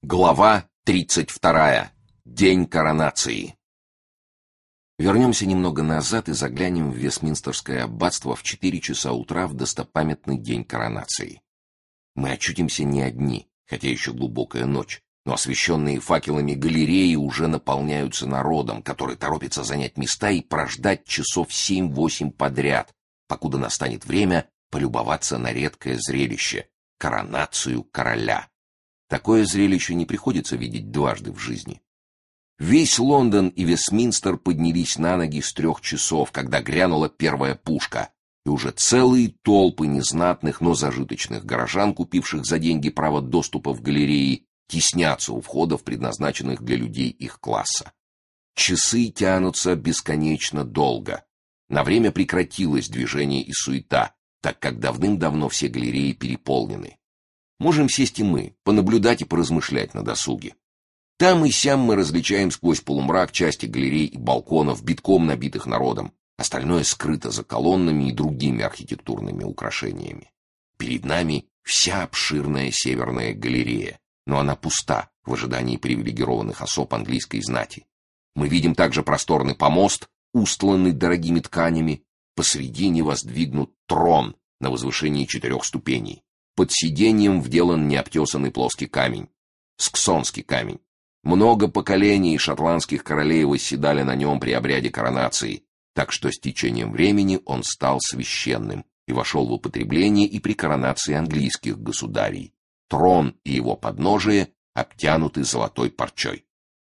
Глава 32. День коронации. Вернемся немного назад и заглянем в Вестминстерское аббатство в 4 часа утра в достопамятный день коронации. Мы очутимся не одни, хотя еще глубокая ночь, но освещенные факелами галереи уже наполняются народом, который торопится занять места и прождать часов 7-8 подряд, покуда настанет время полюбоваться на редкое зрелище — коронацию короля. Такое зрелище не приходится видеть дважды в жизни. Весь Лондон и Вестминстер поднялись на ноги с 3 часов, когда грянула первая пушка, и уже целые толпы незнатных, но зажиточных горожан, купивших за деньги право доступа в галереи, теснятся у входов, предназначенных для людей их класса. Часы тянутся бесконечно долго. На время прекратилось движение и суета, так как давным-давно все галереи переполнены. Можем сесть и мы, понаблюдать и поразмышлять на досуге. Там и сям мы различаем сквозь полумрак части галерей и балконов, битком набитых народом. Остальное скрыто за колоннами и другими архитектурными украшениями. Перед нами вся обширная северная галерея, но она пуста в ожидании привилегированных особ английской знати. Мы видим также просторный помост, устланный дорогими тканями. Посредине воздвигнут трон на возвышении 4 ступеней. Под сиденьем вделан необтесанный плоский камень, сксонский камень. Много поколений шотландских королей восседали на нем при обряде коронации, так что с течением времени он стал священным и вошел в употребление и при коронации английских государей. Трон и его подножие обтянуты золотой парчой.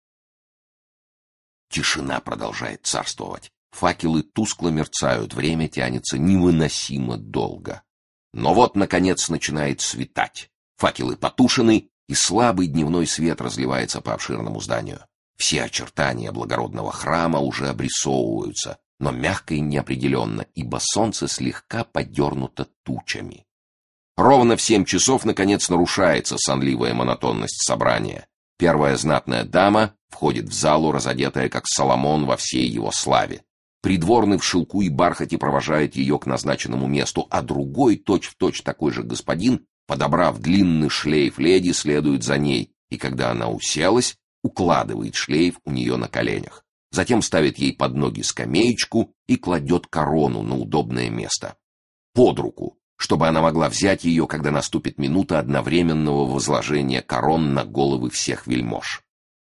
Тишина продолжает царствовать. Факелы тускло мерцают, время тянется невыносимо долго. Но вот, наконец, начинает светать. Факелы потушены, и слабый дневной свет разливается по обширному зданию. Все очертания благородного храма уже обрисовываются, но мягко и неопределенно, ибо солнце слегка подернуто тучами. Ровно в 7 часов, наконец, нарушается сонливая монотонность собрания. Первая знатная дама входит в залу, разодетая, как Соломон во всей его славе. Придворный в шелку и бархате провожает ее к назначенному месту, а другой, точь-в-точь такой же господин, подобрав длинный шлейф леди, следует за ней, и когда она уселась, укладывает шлейф у нее на коленях. Затем ставит ей под ноги скамеечку и кладет корону на удобное место. Под руку, чтобы она могла взять ее, когда наступит минута одновременного возложения корон на головы всех вельмож.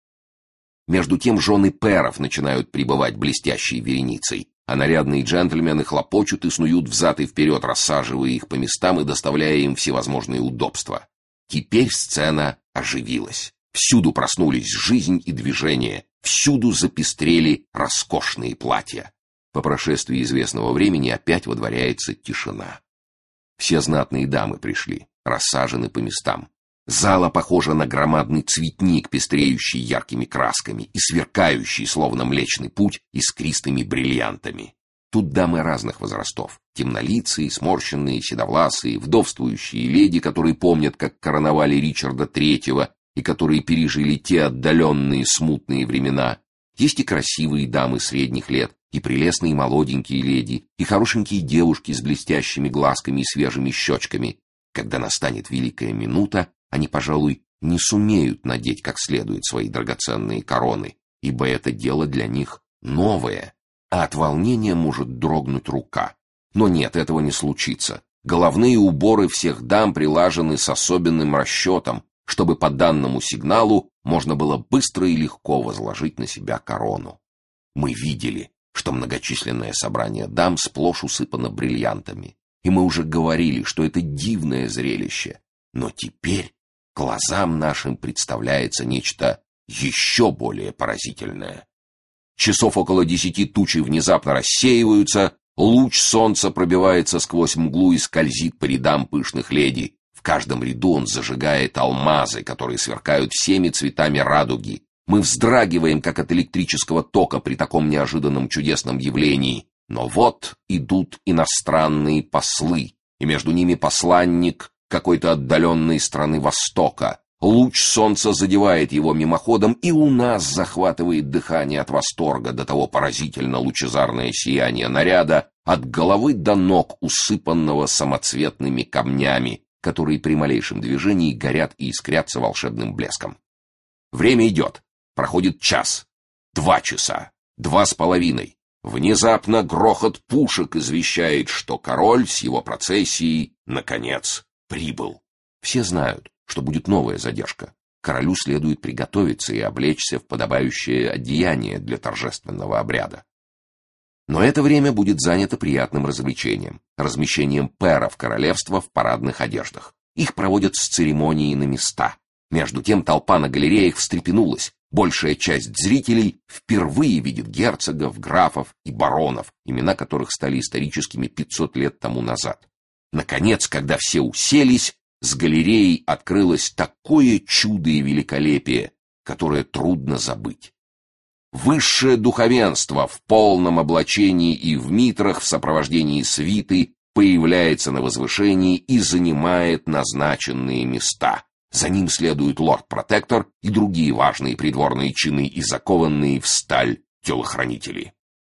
Между тем жены пэров начинают прибывать блестящей вереницей, а нарядные джентльмены хлопочут и снуют взад и вперед, рассаживая их по местам и доставляя им всевозможные удобства. Теперь сцена оживилась. Всюду проснулись жизнь и движение, всюду запестрели роскошные платья. По прошествии известного времени опять водворяется тишина. Все знатные дамы пришли, рассажены по местам. Зала похожа на громадный цветник, пестреющий яркими красками и сверкающий, словно Млечный Путь, искристыми бриллиантами. Тут дамы разных возрастов: темнолицые, сморщенные, седовласые, вдовствующие леди, которые помнят, как короновали Ричарда III и которые пережили те отдаленные смутные времена. Есть и красивые дамы средних лет, и прелестные молоденькие леди, и хорошенькие девушки с блестящими глазками и свежими щечками. Когда настанет великая минута, они, пожалуй, не сумеют надеть как следует свои драгоценные короны, ибо это дело для них новое, а от волнения может дрогнуть рука. Но нет, этого не случится. Головные уборы всех дам прилажены с особенным расчетом, чтобы по данному сигналу можно было быстро и легко возложить на себя корону. Мы видели, что многочисленное собрание дам сплошь усыпано бриллиантами, и мы уже говорили, что это дивное зрелище. Но теперь глазам нашим представляется нечто еще более поразительное. Часов около 10 тучи внезапно рассеиваются, луч солнца пробивается сквозь мглу и скользит по рядам пышных леди. В каждом ряду он зажигает алмазы, которые сверкают всеми цветами радуги. Мы вздрагиваем, как от электрического тока при таком неожиданном чудесном явлении. Но вот идут иностранные послы, и между ними посланник какой-то отдаленной страны Востока. Луч солнца задевает его мимоходом, и у нас захватывает дыхание от восторга, до того поразительно лучезарное сияние наряда, от головы до ног усыпанного самоцветными камнями, которые при малейшем движении горят и искрятся волшебным блеском. Время идет. Проходит час. 2 часа. 2,5. Внезапно грохот пушек извещает, что король с его процессией, наконец, прибыл. Все знают, что будет новая задержка. Королю следует приготовиться и облечься в подобающее одеяние для торжественного обряда. Но это время будет занято приятным развлечением, размещением пэров королевства в парадных одеждах. Их проводят с церемонией на места. Между тем толпа на галереях встрепенулась. Большая часть зрителей впервые видит герцогов, графов и баронов, имена которых стали историческими 500 лет тому назад. Наконец, когда все уселись, с галереей открылось такое чудо и великолепие, которое трудно забыть. Высшее духовенство в полном облачении и в митрах в сопровождении свиты появляется на возвышении и занимает назначенные места. За ним следует лорд-протектор и другие важные придворные чины и закованные в сталь телохранители.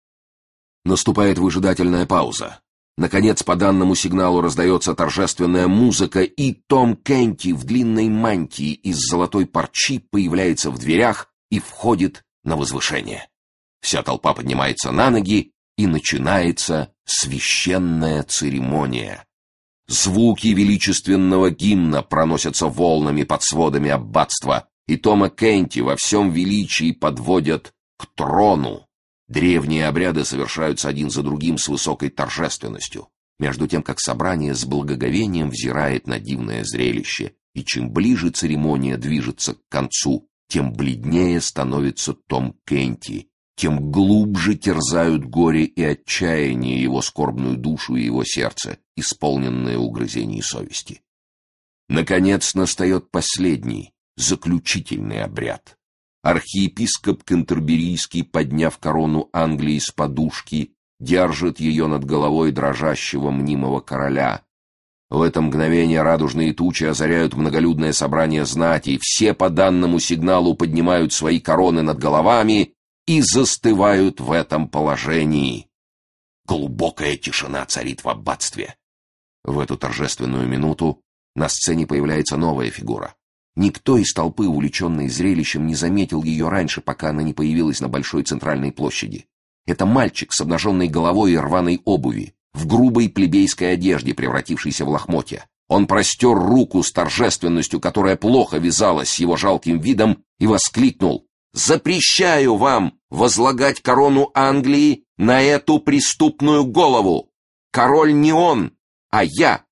Наступает выжидательная пауза. Наконец, по данному сигналу раздается торжественная музыка, и Том Кенти в длинной мантии из золотой парчи появляется в дверях и входит на возвышение. Вся толпа поднимается на ноги, и начинается священная церемония. Звуки величественного гимна проносятся волнами под сводами аббатства, и Тома Кенти во всем величии подводят к трону. Древние обряды совершаются один за другим с высокой торжественностью, между тем как собрание с благоговением взирает на дивное зрелище, и чем ближе церемония движется к концу, тем бледнее становится Том Кенти, тем глубже терзают горе и отчаяние его скорбную душу и его сердце, исполненное угрызений совести. Наконец настает последний, заключительный обряд. Архиепископ Кентерберийский, подняв корону Англии с подушки, держит ее над головой дрожащего мнимого короля. В это мгновение радужные тучи озаряют многолюдное собрание знати, все по данному сигналу поднимают свои короны над головами и застывают в этом положении. Глубокая тишина царит в аббатстве. В эту торжественную минуту на сцене появляется новая фигура. Никто из толпы, увлеченной зрелищем, не заметил ее раньше, пока она не появилась на большой центральной площади. Это мальчик с обнаженной головой и рваной обуви, в грубой плебейской одежде, превратившейся в лохмотья. Он простер руку с торжественностью, которая плохо вязалась с его жалким видом, и воскликнул: «Запрещаю вам возлагать корону Англии на эту преступную голову! Король не он, а я!»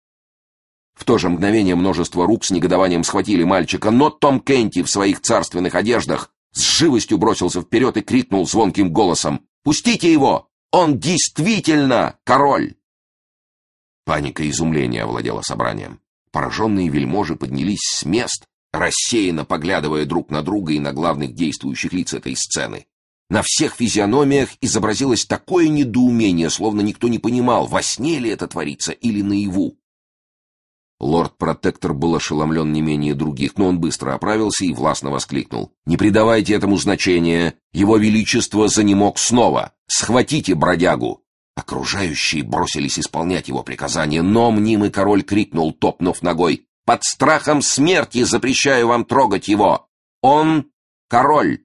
В то же мгновение множество рук с негодованием схватили мальчика, но Том Кенти в своих царственных одеждах с живостью бросился вперед и крикнул звонким голосом: «Пустите его! Он действительно король!» Паника и изумление овладело собранием. Пораженные вельможи поднялись с мест, рассеянно поглядывая друг на друга и на главных действующих лиц этой сцены. На всех физиономиях изобразилось такое недоумение, словно никто не понимал, во сне ли это творится или наяву. Лорд-протектор был ошеломлен не менее других, но он быстро оправился и властно воскликнул: «Не придавайте этому значения! Его Величество занемог снова! Схватите бродягу!» Окружающие бросились исполнять его приказания, но мнимый король крикнул, топнув ногой: «Под страхом смерти запрещаю вам трогать его! Он король!»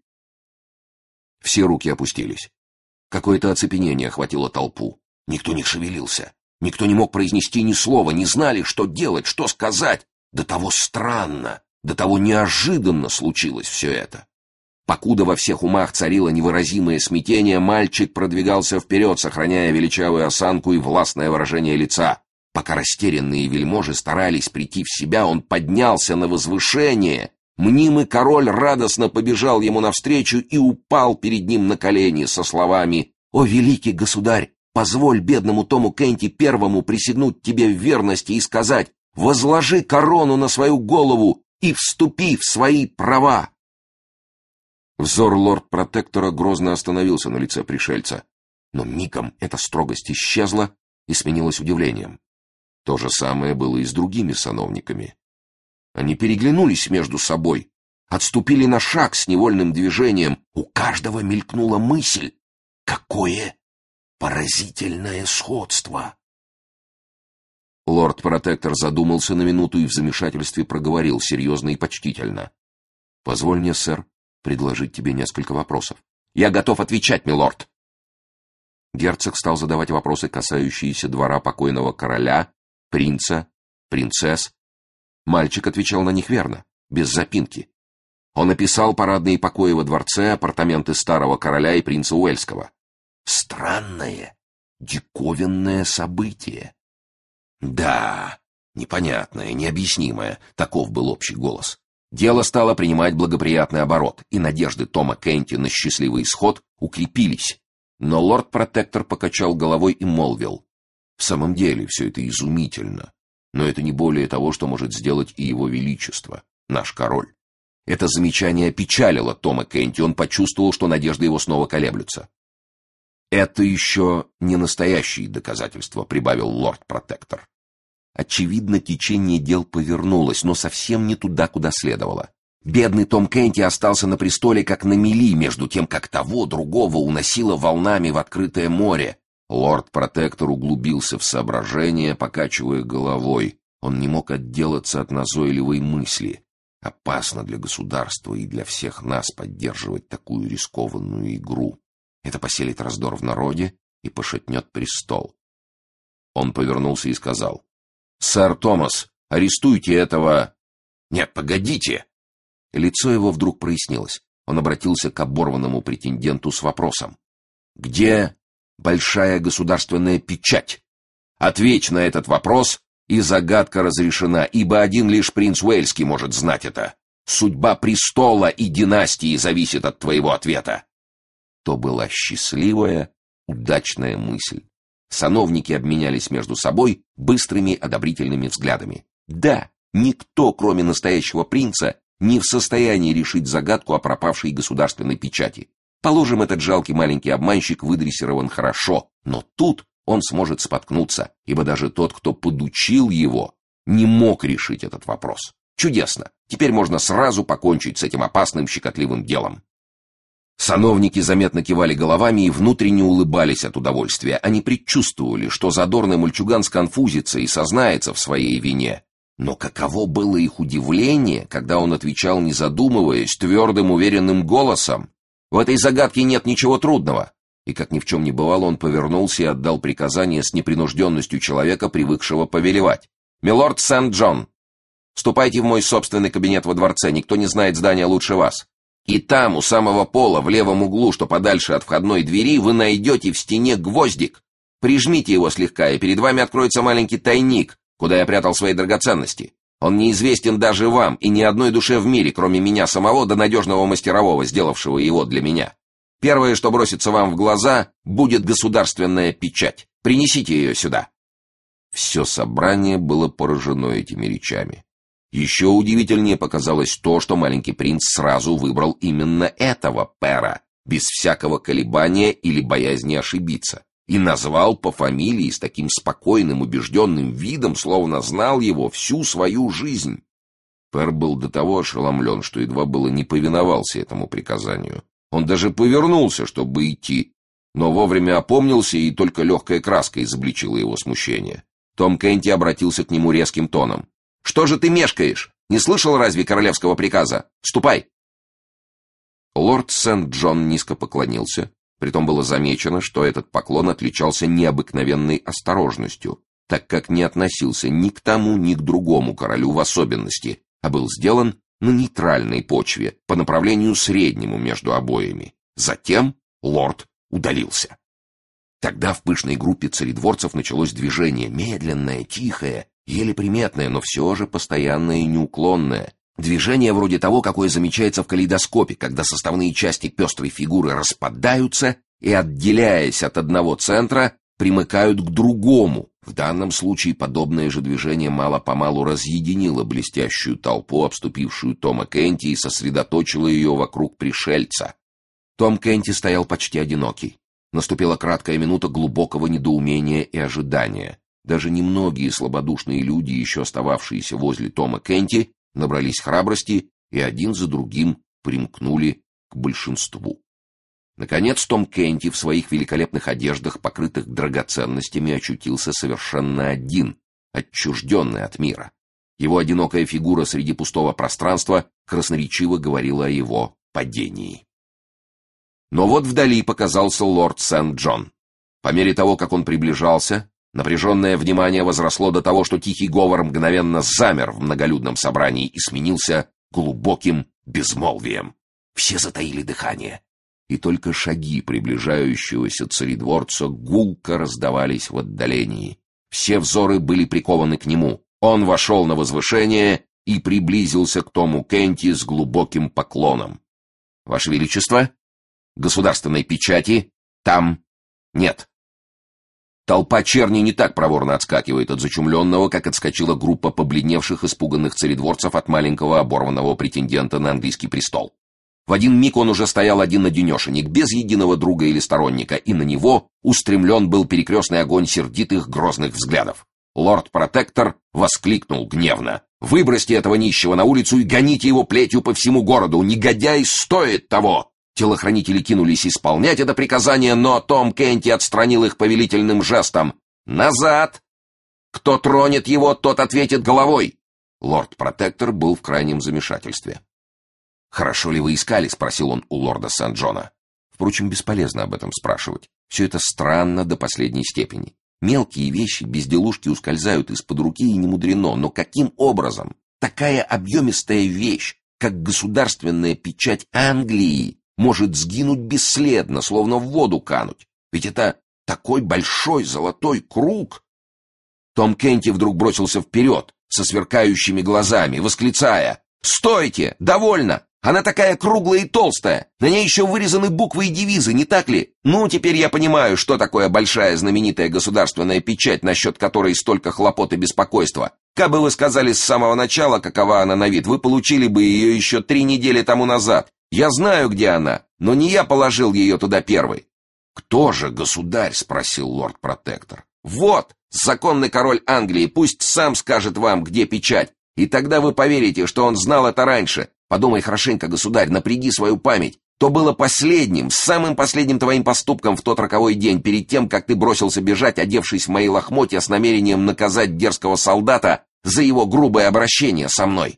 Все руки опустились. Какое-то оцепенение охватило толпу. Никто не шевелился. Никто не мог произнести ни слова, не знали, что делать, что сказать. До того странно, до того неожиданно случилось все это. Покуда во всех умах царило невыразимое смятение, мальчик продвигался вперед, сохраняя величавую осанку и властное выражение лица. Пока растерянные вельможи старались прийти в себя, он поднялся на возвышение. Мнимый король радостно побежал ему навстречу и упал перед ним на колени со словами: «О, великий государь! Позволь бедному Тому Кенти первому присягнуть тебе в верности и сказать: возложи корону на свою голову и вступи в свои права!» Взор лорд-протектора грозно остановился на лице пришельца, но мигом эта строгость исчезла и сменилась удивлением. То же самое было и с другими сановниками. Они переглянулись между собой, отступили на шаг с невольным движением. У каждого мелькнула мысль: какое поразительное сходство! Лорд-протектор задумался на минуту и в замешательстве проговорил серьезно и почтительно: Позволь мне, сэр, предложить тебе несколько вопросов. Я готов отвечать, милорд. Герцог стал задавать вопросы, касающиеся двора покойного короля, принца, принцесс. Мальчик отвечал на них верно, без запинки. Он описал парадные покои во дворце, апартаменты старого короля и принца Уэльского. Странное, диковинное событие. Да, непонятное, необъяснимое, таков был общий голос. Дело стало принимать благоприятный оборот, и надежды Тома Кенти на счастливый исход укрепились. Но лорд-протектор покачал головой и молвил: «В самом деле все это изумительно, но это не более того, что может сделать и его величество, наш король». Это замечание опечалило Тома Кенти, он почувствовал, что надежды его снова колеблются. «Это еще не настоящие доказательства», — прибавил лорд-протектор. Очевидно, течение дел повернулось, но совсем не туда, куда следовало. Бедный Том Кенти остался на престоле как на мели, между тем, как того, другого уносило волнами в открытое море. Лорд-протектор углубился в соображения, покачивая головой. Он не мог отделаться от назойливой мысли. Опасно для государства и для всех нас поддерживать такую рискованную игру. Это поселит раздор в народе и пошатнет престол. Он повернулся и сказал: «Сэр Томас, арестуйте этого...» «Нет, погодите!» Лицо его вдруг прояснилось. Он обратился к оборванному претенденту с вопросом: «Где большая государственная печать? Ответь на этот вопрос, и загадка разрешена, ибо один лишь принц Уэльский может знать это. Судьба престола и династии зависит от твоего ответа». То была счастливая, удачная мысль. Сановники обменялись между собой быстрыми одобрительными взглядами. Да, никто, кроме настоящего принца, не в состоянии решить загадку о пропавшей государственной печати. Положим, этот жалкий маленький обманщик выдрессирован хорошо, но тут он сможет споткнуться, ибо даже тот, кто подучил его, не мог решить этот вопрос. Чудесно! Теперь можно сразу покончить с этим опасным щекотливым делом. Сановники заметно кивали головами и внутренне улыбались от удовольствия. Они предчувствовали, что задорный мальчуган сконфузится и сознается в своей вине. Но каково было их удивление, когда он отвечал, не задумываясь, твердым, уверенным голосом: «В этой загадке нет ничего трудного». И, как ни в чем не бывало, он повернулся и отдал приказание с непринужденностью человека, привыкшего повелевать. «Милорд Сент-Джон, ступайте в мой собственный кабинет во дворце, никто не знает здания лучше вас. И там, у самого пола, в левом углу, что подальше от входной двери, вы найдете в стене гвоздик. Прижмите его слегка, и перед вами откроется маленький тайник, куда я прятал свои драгоценности. Он неизвестен даже вам и ни одной душе в мире, кроме меня самого да надежного мастерового, сделавшего его для меня. Первое, что бросится вам в глаза, будет государственная печать. Принесите ее сюда». Все собрание было поражено этими речами. Еще удивительнее показалось то, что маленький принц сразу выбрал именно этого пэра, без всякого колебания или боязни ошибиться, и назвал по фамилии с таким спокойным, убежденным видом, словно знал его всю свою жизнь. Пэр был до того ошеломлен, что едва было не повиновался этому приказанию. Он даже повернулся, чтобы идти, но вовремя опомнился, и только легкая краска изобличила его смущение. Том Кенти обратился к нему резким тоном: «Что же ты мешкаешь? Не слышал разве королевского приказа? Ступай!» Лорд Сент-Джон низко поклонился. Притом было замечено, что этот поклон отличался необыкновенной осторожностью, так как не относился ни к тому, ни к другому королю в особенности, а был сделан на нейтральной почве, по направлению среднему между обоими. Затем лорд удалился. Тогда в пышной группе царедворцев началось движение, медленное, тихое, еле приметное, но все же постоянное и неуклонное. Движение вроде того, какое замечается в калейдоскопе, когда составные части пестрой фигуры распадаются и, отделяясь от одного центра, примыкают к другому. В данном случае подобное же движение мало-помалу разъединило блестящую толпу, обступившую Тома Кенти, и сосредоточило ее вокруг пришельца. Том Кенти стоял почти одинокий. Наступила краткая минута глубокого недоумения и ожидания. Даже немногие слабодушные люди, еще остававшиеся возле Тома Кенти, набрались храбрости и один за другим примкнули к большинству. Наконец Том Кенти в своих великолепных одеждах, покрытых драгоценностями, очутился совершенно один, отчужденный от мира. Его одинокая фигура среди пустого пространства красноречиво говорила о его падении. Но вот вдали показался лорд Сент-Джон. По мере того, как он приближался, напряженное внимание возросло до того, что тихий говор мгновенно замер в многолюдном собрании и сменился глубоким безмолвием. Все затаили дыхание, и только шаги приближающегося царедворца гулко раздавались в отдалении. Все взоры были прикованы к нему. Он вошел на возвышение и приблизился к Тому Кенти с глубоким поклоном. «Ваше Величество, государственной печати там нет». Толпа черни не так проворно отскакивает от зачумленного, как отскочила группа побледневших, испуганных царедворцев от маленького оборванного претендента на английский престол. В один миг он уже стоял один-одинешенек, без единого друга или сторонника, и на него устремлен был перекрестный огонь сердитых, грозных взглядов. Лорд-протектор воскликнул гневно: «Выбросьте этого нищего на улицу и гоните его плетью по всему городу! Негодяй стоит того!» Телохранители кинулись исполнять это приказание, но Том Кенти отстранил их повелительным жестом. «Назад! Кто тронет его, тот ответит головой!» Лорд-протектор был в крайнем замешательстве. «Хорошо ли вы искали?» — спросил он у лорда Сент-Джона. Впрочем, бесполезно об этом спрашивать. Все это странно до последней степени. Мелкие вещи, безделушки ускользают из-под руки, и не мудрено. Но каким образом такая объемистая вещь, как государственная печать Англии, может сгинуть бесследно, словно в воду кануть? Ведь это такой большой золотой круг. Том Кенти вдруг бросился вперед со сверкающими глазами, восклицая: «Стойте! Довольно! Она такая круглая и толстая! На ней еще вырезаны буквы и девизы, не так ли? Ну, теперь я понимаю, что такое большая знаменитая государственная печать, насчет которой столько хлопот и беспокойства. Кабы вы сказали с самого начала, какова она на вид, вы получили бы ее еще 3 недели тому назад. Я знаю, где она, но не я положил ее туда первый». «Кто же, государь?» — спросил лорд-протектор. «Вот, законный король Англии, пусть сам скажет вам, где печать, и тогда вы поверите, что он знал это раньше. Подумай хорошенько, государь, напряги свою память. То было последним, самым последним твоим поступком в тот роковой день, перед тем, как ты бросился бежать, одевшись в мои лохмотья с намерением наказать дерзкого солдата за его грубое обращение со мной».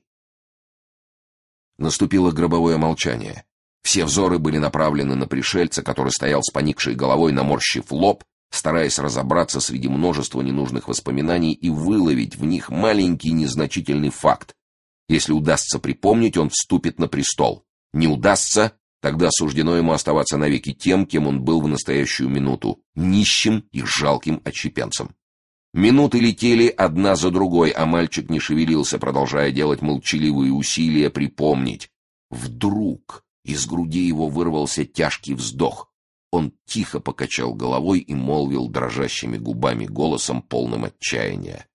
Наступило гробовое молчание. Все взоры были направлены на пришельца, который стоял с поникшей головой, наморщив лоб, стараясь разобраться среди множества ненужных воспоминаний и выловить в них маленький незначительный факт. Если удастся припомнить, он вступит на престол. Не удастся, тогда суждено ему оставаться навеки тем, кем он был в настоящую минуту — нищим и жалким отщепенцем. Минуты летели одна за другой, а мальчик не шевелился, продолжая делать молчаливые усилия припомнить. Вдруг из груди его вырвался тяжкий вздох. Он тихо покачал головой и молвил дрожащими губами голосом, полным отчаяния: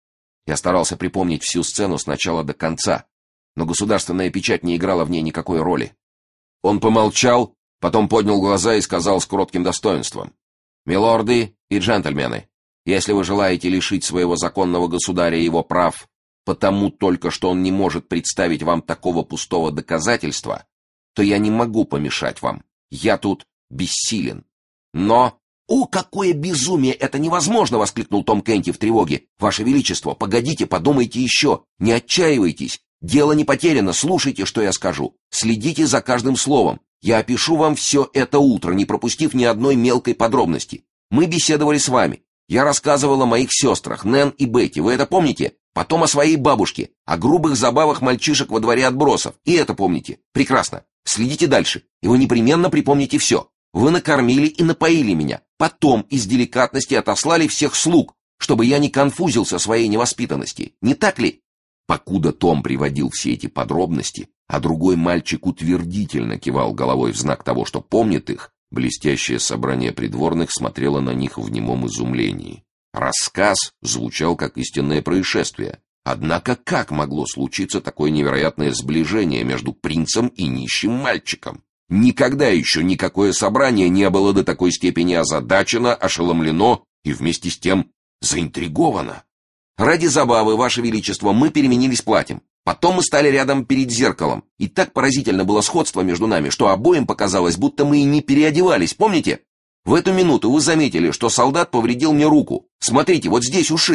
«Я старался припомнить всю сцену с начала до конца, но государственная печать не играла в ней никакой роли». Он помолчал, потом поднял глаза и сказал с кротким достоинством: «Милорды и джентльмены, если вы желаете лишить своего законного государя его прав, потому только что он не может представить вам такого пустого доказательства, то я не могу помешать вам. Я тут бессилен. Но...» «О, какое безумие! Это невозможно!» — воскликнул Том Кенти в тревоге. «Ваше Величество, погодите, подумайте еще. Не отчаивайтесь. Дело не потеряно. Слушайте, что я скажу. Следите за каждым словом. Я опишу вам все это утро, не пропустив ни одной мелкой подробности. Мы беседовали с вами. Я рассказывал о моих сестрах, Нэн и Бетти. Вы это помните? Потом о своей бабушке, о грубых забавах мальчишек во дворе отбросов. И это помните? Прекрасно. Следите дальше, и вы непременно припомните все. Вы накормили и напоили меня. Потом из деликатности отослали всех слуг, чтобы я не конфузился своей невоспитанности. Не так ли?» Покуда Том приводил все эти подробности, а другой мальчик утвердительно кивал головой в знак того, что помнит их, блестящее собрание придворных смотрело на них в немом изумлении. Рассказ звучал как истинное происшествие. Однако как могло случиться такое невероятное сближение между принцем и нищим мальчиком? Никогда еще никакое собрание не было до такой степени озадачено, ошеломлено и вместе с тем заинтриговано. «Ради забавы, Ваше Величество, мы переменились платьем. Потом мы стали рядом перед зеркалом, и так поразительно было сходство между нами, что обоим показалось, будто мы и не переодевались, помните? В эту минуту вы заметили, что солдат повредил мне руку. Смотрите, вот здесь ушиб.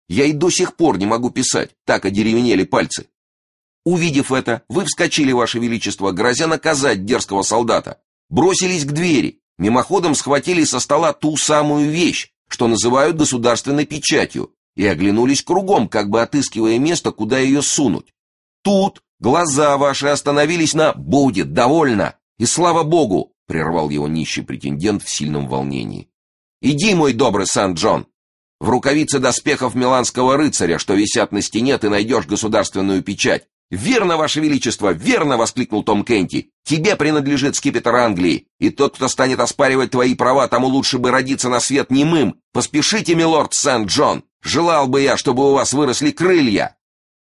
Я и до сих пор не могу писать, так одеревенели пальцы. Увидев это, вы вскочили, Ваше Величество, грозя наказать дерзкого солдата. Бросились к двери, мимоходом схватили со стола ту самую вещь, что называют государственной печатью, и оглянулись кругом, как бы отыскивая место, куда ее сунуть. Тут глаза ваши остановились на «будет, довольно, и слава Богу», прервал его нищий претендент в сильном волнении. «Иди, мой добрый Сан-Джон, в рукавице доспехов миланского рыцаря, что висят на стене, ты найдешь государственную печать». «Верно, Ваше Величество, верно!» — воскликнул Том Кенти. «Тебе принадлежит скипетр Англии, и тот, кто станет оспаривать твои права, тому лучше бы родиться на свет немым. Поспешите, милорд Сент-Джон! Желал бы я, чтобы у вас выросли крылья!»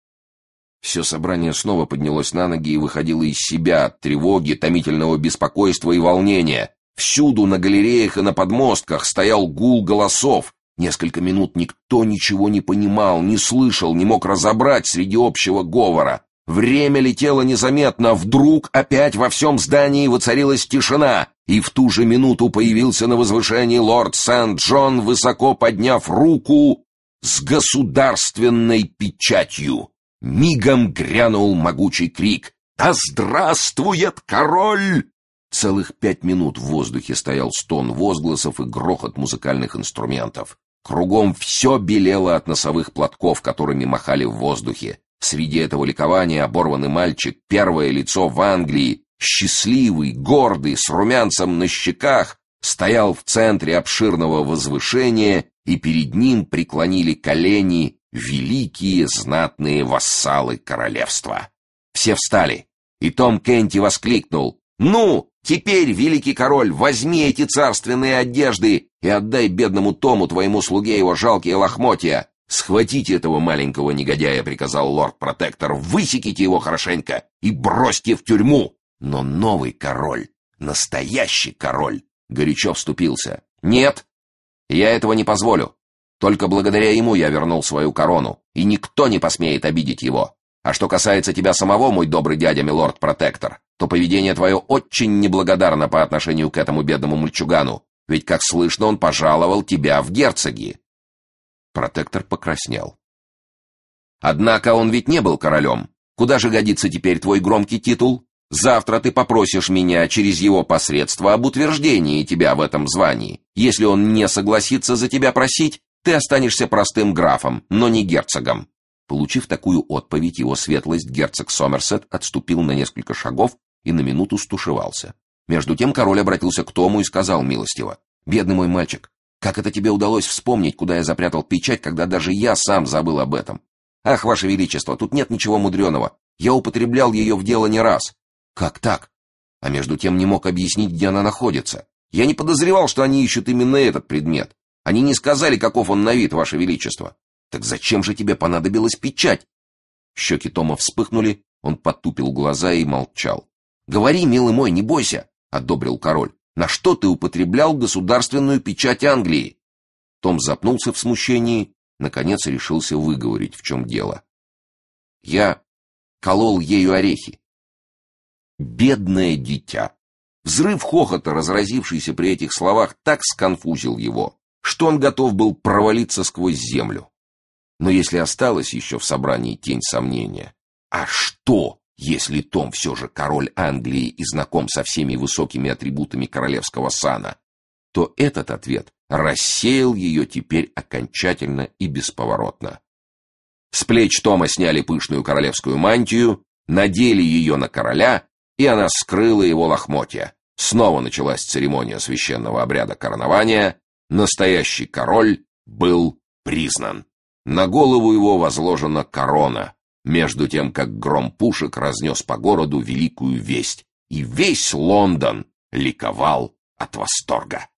Все собрание снова поднялось на ноги и выходило из себя от тревоги, томительного беспокойства и волнения. Всюду, на галереях и на подмостках, стоял гул голосов. Несколько минут никто ничего не понимал, не слышал, не мог разобрать среди общего говора. Время летело незаметно, вдруг опять во всем здании воцарилась тишина, и в ту же минуту появился на возвышении лорд Сент-Джон, высоко подняв руку с государственной печатью. Мигом грянул могучий крик: «Да здравствует король!» Целых 5 минут в воздухе стоял стон возгласов и грохот музыкальных инструментов. Кругом все белело от носовых платков, которыми махали в воздухе. Среди этого ликования оборванный мальчик, первое лицо в Англии, счастливый, гордый, с румянцем на щеках, стоял в центре обширного возвышения, и перед ним преклонили колени великие знатные вассалы королевства. Все встали, и Том Кенти воскликнул: «Ну, теперь, великий король, возьми эти царственные одежды и отдай бедному Тому, твоему слуге, его жалкие лохмотья». «Схватите этого маленького негодяя», — приказал лорд-протектор, «высеките его хорошенько и бросьте в тюрьму». Но новый король, настоящий король, горячо вступился. «Нет, я этого не позволю. Только благодаря ему я вернул свою корону, и никто не посмеет обидеть его. А что касается тебя самого, мой добрый дядя милорд-протектор, то поведение твое очень неблагодарно по отношению к этому бедному мальчугану, ведь, как слышно, он пожаловал тебя в герцоги». Протектор покраснел. «Однако он ведь не был королем. Куда же годится теперь твой громкий титул? Завтра ты попросишь меня через его посредство об утверждении тебя в этом звании. Если он не согласится за тебя просить, ты останешься простым графом, но не герцогом». Получив такую отповедь, его светлость герцог Сомерсет отступил на несколько шагов и на минуту стушевался. Между тем король обратился к Тому и сказал милостиво: «Бедный мой мальчик, как это тебе удалось вспомнить, куда я запрятал печать, когда даже я сам забыл об этом? Ах, Ваше Величество, тут нет ничего мудреного. Я употреблял ее в дело не раз». «Как так?» А между тем не мог объяснить, где она находится. «Я не подозревал, что они ищут именно этот предмет. Они не сказали, каков он на вид, Ваше Величество». «Так зачем же тебе понадобилась печать?» Щеки Тома вспыхнули, он потупил глаза и молчал. «Говори, милый мой, не бойся», — одобрил король. «На что ты употреблял государственную печать Англии?» Том запнулся в смущении, наконец решился выговорить, в чем дело. «Я колол ею орехи». Бедное дитя! Взрыв хохота, разразившийся при этих словах, так сконфузил его, что он готов был провалиться сквозь землю. Но если осталась еще в собрании тень сомнения, а что, если Том все же король Англии и знаком со всеми высокими атрибутами королевского сана, то этот ответ рассеял ее теперь окончательно и бесповоротно. С плеч Тома сняли пышную королевскую мантию, надели ее на короля, и она скрыла его лохмотья. Снова началась церемония священного обряда коронования. Настоящий король был признан. На голову его возложена корона, между тем, как гром пушек разнес по городу великую весть, и весь Лондон ликовал от восторга.